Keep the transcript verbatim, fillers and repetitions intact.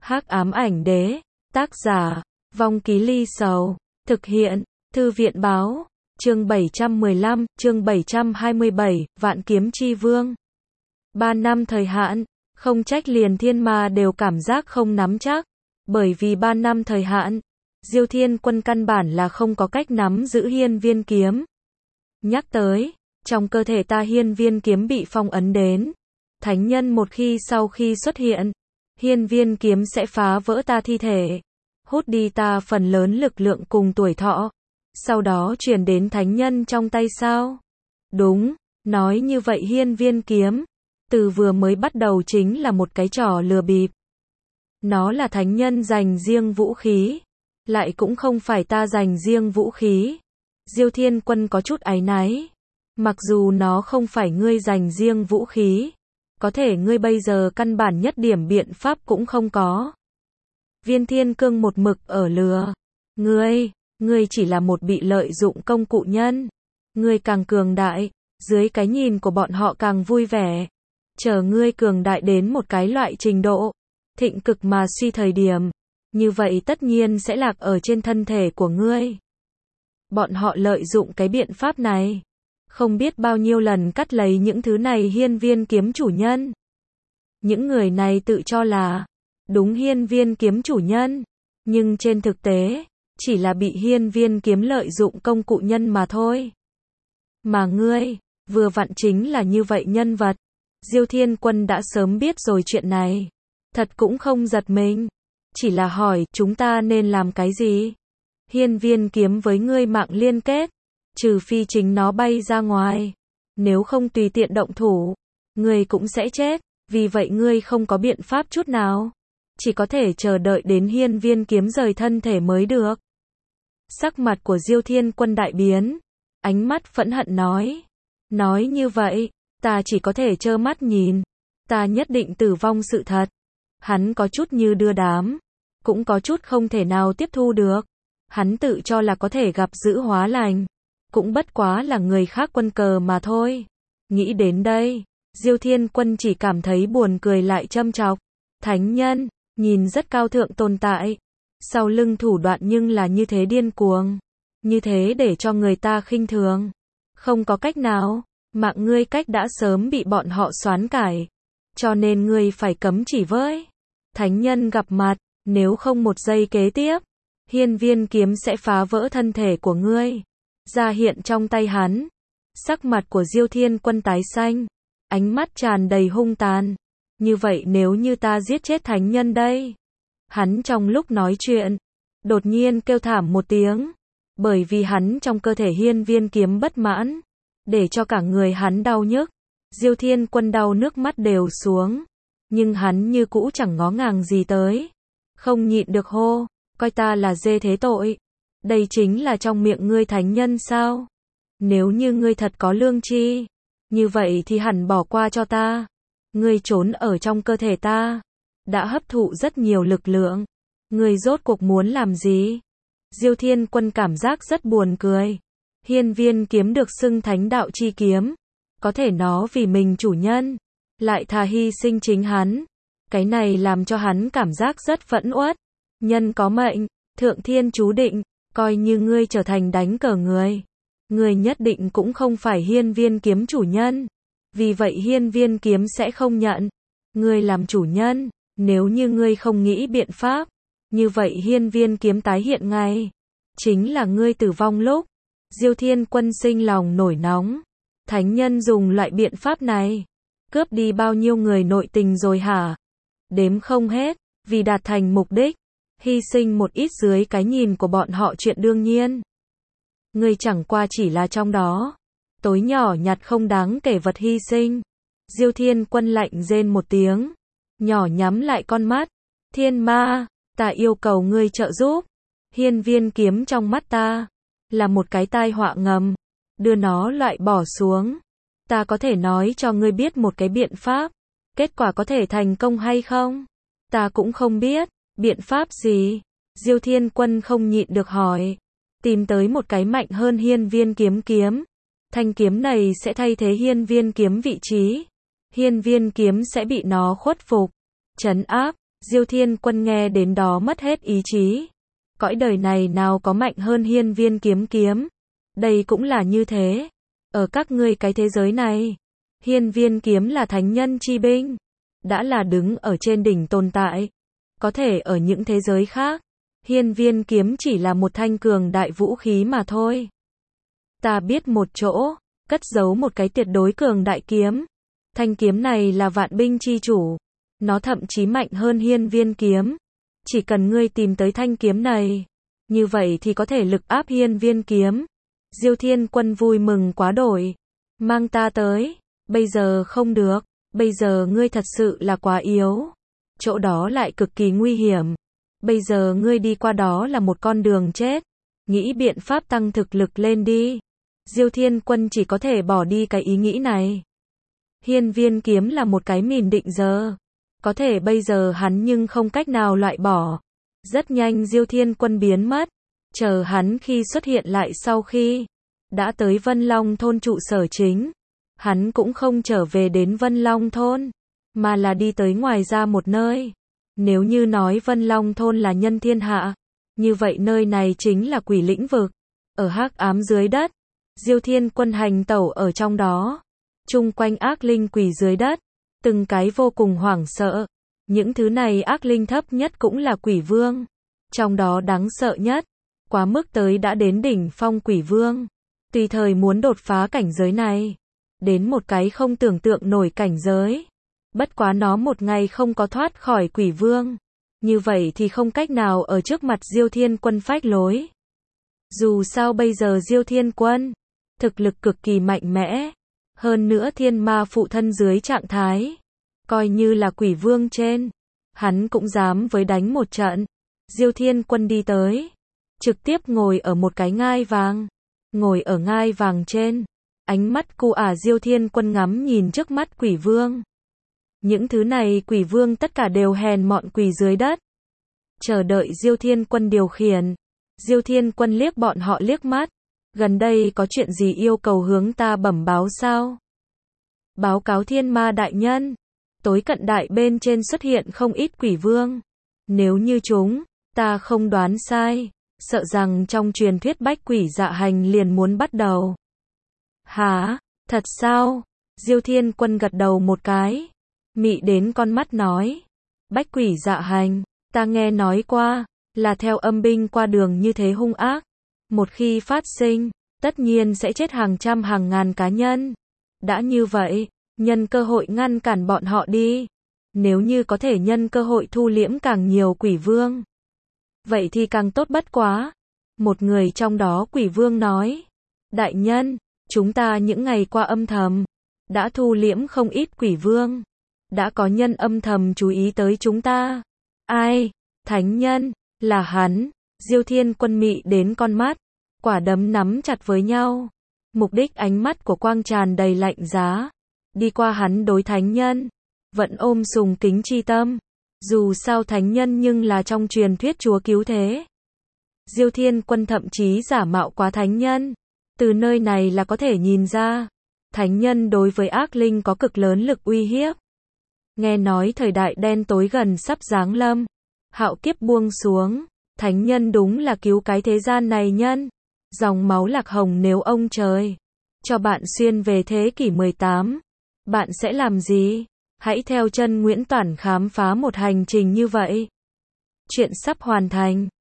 Hắc ám ảnh đế, tác giả, Vong Ký Ly Sầu, thực hiện, Thư viện báo, chương bảy trăm mười lăm, chương bảy trăm hai mươi bảy, Vạn Kiếm Chi Vương. Ba năm thời hạn, không trách liền thiên ma đều cảm giác không nắm chắc, bởi vì ba năm thời hạn, Diêu Thiên Quân căn bản là không có cách nắm giữ hiên viên kiếm. Nhắc tới, trong cơ thể ta hiên viên kiếm bị phong ấn đến, thánh nhân một khi sau khi xuất hiện, hiên viên kiếm sẽ phá vỡ ta thi thể, hút đi ta phần lớn lực lượng cùng tuổi thọ, sau đó truyền đến thánh nhân trong tay sao? Đúng, nói như vậy hiên viên kiếm, từ vừa mới bắt đầu chính là một cái trò lừa bịp. Nó là thánh nhân dành riêng vũ khí, lại cũng không phải ta dành riêng vũ khí. Diêu Thiên Quân có chút áy náy. Mặc dù nó không phải ngươi dành riêng vũ khí, có thể ngươi bây giờ căn bản nhất điểm biện pháp cũng không có. Viên Thiên Cương một mực ở lừa. Ngươi, ngươi chỉ là một bị lợi dụng công cụ nhân. Ngươi càng cường đại, dưới cái nhìn của bọn họ càng vui vẻ. Chờ ngươi cường đại đến một cái loại trình độ, thịnh cực mà suy thời điểm, như vậy tất nhiên sẽ lạc ở trên thân thể của ngươi. Bọn họ lợi dụng cái biện pháp này, không biết bao nhiêu lần cắt lấy những thứ này hiên viên kiếm chủ nhân. Những người này tự cho là đúng hiên viên kiếm chủ nhân, nhưng trên thực tế, chỉ là bị hiên viên kiếm lợi dụng công cụ nhân mà thôi. Mà ngươi, vừa vặn chính là như vậy nhân vật. Diêu Thiên Quân đã sớm biết rồi chuyện này, thật cũng không giật mình, chỉ là hỏi chúng ta nên làm cái gì? Hiên viên kiếm với ngươi mạng liên kết, trừ phi chính nó bay ra ngoài, nếu không tùy tiện động thủ, ngươi cũng sẽ chết, vì vậy ngươi không có biện pháp chút nào, chỉ có thể chờ đợi đến hiên viên kiếm rời thân thể mới được. Sắc mặt của Diêu Thiên Quân đại biến, ánh mắt phẫn hận nói, nói như vậy, ta chỉ có thể trơ mắt nhìn, ta nhất định tử vong sự thật. Hắn có chút như đưa đám, cũng có chút không thể nào tiếp thu được. Hắn tự cho là có thể gặp dữ hóa lành, cũng bất quá là người khác quân cờ mà thôi. Nghĩ đến đây, Diêu Thiên Quân chỉ cảm thấy buồn cười lại châm chọc. Thánh nhân, nhìn rất cao thượng tồn tại, sau lưng thủ đoạn nhưng là như thế điên cuồng, như thế để cho người ta khinh thường. Không có cách nào, mạng ngươi cách đã sớm bị bọn họ xoán cải, cho nên ngươi phải cấm chỉ với thánh nhân gặp mặt, nếu không một giây kế tiếp, hiên viên kiếm sẽ phá vỡ thân thể của ngươi, ra hiện trong tay hắn. Sắc mặt của Diêu Thiên Quân tái xanh, ánh mắt tràn đầy hung tàn. Như vậy nếu như ta giết chết thánh nhân đây? Hắn trong lúc nói chuyện, đột nhiên kêu thảm một tiếng, bởi vì hắn trong cơ thể hiên viên kiếm bất mãn, để cho cả người hắn đau nhức. Diêu Thiên Quân đau nước mắt đều xuống, nhưng hắn như cũ chẳng ngó ngàng gì tới, không nhịn được hô, coi ta là dê thế tội. Đây chính là trong miệng ngươi thánh nhân sao? Nếu như ngươi thật có lương tri, như vậy thì hẳn bỏ qua cho ta. Ngươi trốn ở trong cơ thể ta, đã hấp thụ rất nhiều lực lượng. Ngươi rốt cuộc muốn làm gì? Diêu Thiên Quân cảm giác rất buồn cười. Hiên viên kiếm được xưng thánh đạo chi kiếm, có thể nó vì mình chủ nhân, lại thà hy sinh chính hắn. Cái này làm cho hắn cảm giác rất phẫn uất. Nhân có mệnh, thượng thiên chú định, coi như ngươi trở thành đánh cờ người, ngươi nhất định cũng không phải hiên viên kiếm chủ nhân. Vì vậy hiên viên kiếm sẽ không nhận ngươi làm chủ nhân. Nếu như ngươi không nghĩ biện pháp, như vậy hiên viên kiếm tái hiện ngay, chính là ngươi tử vong lúc. Diêu Thiên Quân sinh lòng nổi nóng. Thánh nhân dùng loại biện pháp này, cướp đi bao nhiêu người nội tình rồi hả? Đếm không hết, vì đạt thành mục đích, hy sinh một ít dưới cái nhìn của bọn họ chuyện đương nhiên. Ngươi chẳng qua chỉ là trong đó tối nhỏ nhặt không đáng kể vật hy sinh. Diêu Thiên Quân lạnh rên một tiếng, nhỏ nhắm lại con mắt. Thiên ma, ta yêu cầu ngươi trợ giúp. Hiên viên kiếm trong mắt ta là một cái tai họa ngầm, đưa nó loại bỏ xuống. Ta có thể nói cho ngươi biết một cái biện pháp, kết quả có thể thành công hay không? Ta cũng không biết. Biện pháp gì? Diêu Thiên Quân không nhịn được hỏi. Tìm tới một cái mạnh hơn hiên viên kiếm kiếm. Thanh kiếm này sẽ thay thế hiên viên kiếm vị trí. Hiên viên kiếm sẽ bị nó khuất phục, trấn áp. Diêu Thiên Quân nghe đến đó mất hết ý chí. Cõi đời này nào có mạnh hơn hiên viên kiếm kiếm. Đây cũng là như thế. Ở các ngươi cái thế giới này, hiên viên kiếm là thánh nhân chi binh. Đã là đứng ở trên đỉnh tồn tại. Có thể ở những thế giới khác, hiên viên kiếm chỉ là một thanh cường đại vũ khí mà thôi. Ta biết một chỗ, cất giấu một cái tuyệt đối cường đại kiếm. Thanh kiếm này là vạn binh chi chủ. Nó thậm chí mạnh hơn hiên viên kiếm. Chỉ cần ngươi tìm tới thanh kiếm này, như vậy thì có thể lực áp hiên viên kiếm. Diêu Thiên Quân vui mừng quá đổi. Mang ta tới. Bây giờ không được. Bây giờ ngươi thật sự là quá yếu. Chỗ đó lại cực kỳ nguy hiểm. Bây giờ ngươi đi qua đó là một con đường chết. Nghĩ biện pháp tăng thực lực lên đi. Diêu Thiên Quân chỉ có thể bỏ đi cái ý nghĩ này. Hiên viên kiếm là một cái mìn định giờ. Có thể bây giờ hắn nhưng không cách nào loại bỏ. Rất nhanh Diêu Thiên Quân biến mất. Chờ hắn khi xuất hiện lại sau khi đã tới Vân Long thôn trụ sở chính. Hắn cũng không trở về đến Vân Long thôn, mà là đi tới ngoài ra một nơi. Nếu như nói Vân Long thôn là nhân thiên hạ, như vậy nơi này chính là quỷ lĩnh vực. Ở hắc ám dưới đất, Diêu Thiên Quân hành tẩu ở trong đó. Chung quanh ác linh quỷ dưới đất, từng cái vô cùng hoảng sợ. Những thứ này ác linh thấp nhất cũng là quỷ vương. Trong đó đáng sợ nhất, quá mức tới đã đến đỉnh phong quỷ vương. Tùy thời muốn đột phá cảnh giới này, đến một cái không tưởng tượng nổi cảnh giới. Bất quá nó một ngày không có thoát khỏi quỷ vương. Như vậy thì không cách nào ở trước mặt Diêu Thiên Quân phách lối. Dù sao bây giờ Diêu Thiên Quân, thực lực cực kỳ mạnh mẽ. Hơn nữa thiên ma phụ thân dưới trạng thái. Coi như là quỷ vương trên. Hắn cũng dám với đánh một trận. Diêu Thiên Quân đi tới. Trực tiếp ngồi ở một cái ngai vàng. Ngồi ở ngai vàng trên. Ánh mắt cu ả Diêu Thiên Quân ngắm nhìn trước mắt quỷ vương. Những thứ này quỷ vương tất cả đều hèn mọn quỳ dưới đất. Chờ đợi Diêu Thiên Quân điều khiển. Diêu Thiên Quân liếc bọn họ liếc mắt. Gần đây có chuyện gì yêu cầu hướng ta bẩm báo sao? Báo cáo thiên ma đại nhân. Tối cận đại bên trên xuất hiện không ít quỷ vương. Nếu như chúng, ta không đoán sai, sợ rằng trong truyền thuyết bách quỷ dạ hành liền muốn bắt đầu. Hả? Thật sao? Diêu Thiên Quân gật đầu một cái. Mị đến con mắt nói. Bách quỷ dạ hành, ta nghe nói qua, là theo âm binh qua đường như thế hung ác. Một khi phát sinh, tất nhiên sẽ chết hàng trăm hàng ngàn cá nhân. Đã như vậy, nhân cơ hội ngăn cản bọn họ đi. Nếu như có thể nhân cơ hội thu liễm càng nhiều quỷ vương, vậy thì càng tốt bất quá. Một người trong đó quỷ vương nói. Đại nhân, chúng ta những ngày qua âm thầm, đã thu liễm không ít quỷ vương. Đã có nhân âm thầm chú ý tới chúng ta. Ai? Thánh nhân, là hắn. Diêu Thiên Quân mị đến con mắt, quả đấm nắm chặt với nhau. Mục đích ánh mắt của quang tràn đầy lạnh giá. Đi qua hắn đối thánh nhân, vẫn ôm sùng kính chi tâm. Dù sao thánh nhân nhưng là trong truyền thuyết chúa cứu thế. Diêu Thiên Quân thậm chí giả mạo quá thánh nhân. Từ nơi này là có thể nhìn ra, thánh nhân đối với ác linh có cực lớn lực uy hiếp. Nghe nói thời đại đen tối gần sắp giáng lâm, hạo kiếp buông xuống, thánh nhân đúng là cứu cái thế gian này nhân. Dòng máu lạc hồng nếu ông trời cho bạn xuyên về thế kỷ mười tám, bạn sẽ làm gì? Hãy theo chân Nguyễn Toản khám phá một hành trình như vậy. Chuyện sắp hoàn thành.